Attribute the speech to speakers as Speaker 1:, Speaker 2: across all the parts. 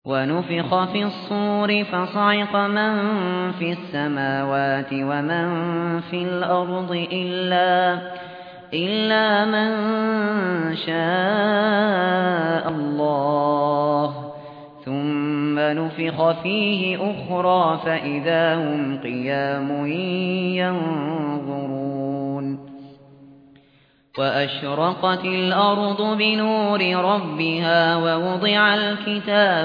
Speaker 1: ونفخ في الصور فصعق من في السماوات ومن في الأرض إلا من شاء الله ثم نفخ فيه أخرى فإذا هم قيام ينظرون وأشرقت الأرض بنور ربها ووضع الكتاب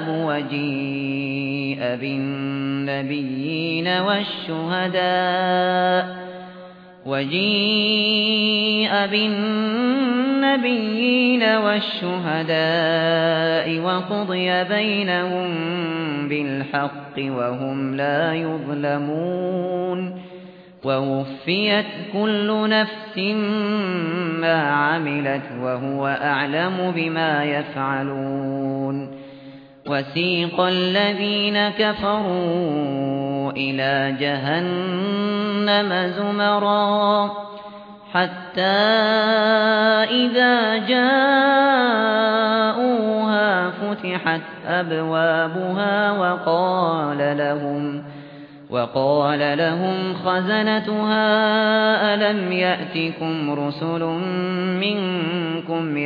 Speaker 1: وجيء بالنبيين والشهداء وقضي بينهم بالحق وهم لا يظلمون ووفيت كل نفس ما عملت وهو أعلم بما يفعلون وسيق الذين كفروا إلى جهنم زمرا حتى إذا جاءوها فتحت أبوابها وقال لهم خزنتها ألم يأتكم رسل منكم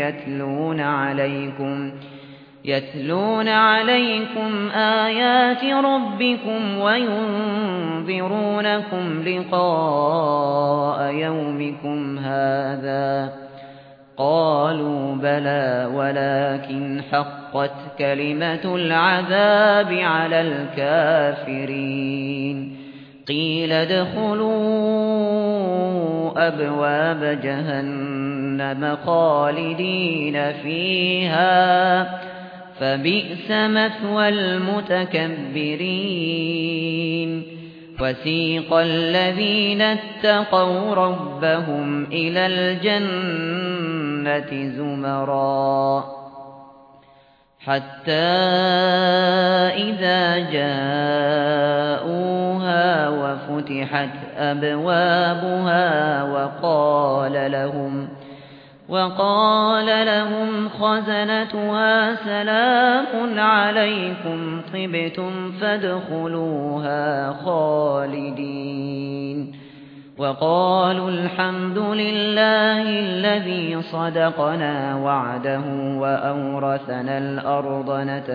Speaker 1: يتلون عليكم آيات ربكم وينذرونكم لقاء يومكم هذا قالوا بلى ولكن حقت كلمة العذاب على الكافرين قيل ادخلوا أبواب جهنم خالدين فيها فبئس مثوى المتكبرين وسيق الذين اتقوا ربهم إلى الجنة زمرا حتى إذا جاءوها وفتحت أبوابها وقال لهم خزنتها سلام عليكم طبتم فادخلوها خالدين وقالوا الحمد لله الذي صدقنا وعده وأورثنا الأرض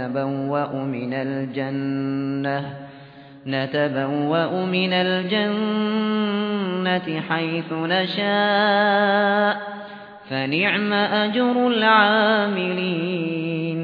Speaker 1: نتبوأ من الجنة حيث نشاء فنعم أجر العاملين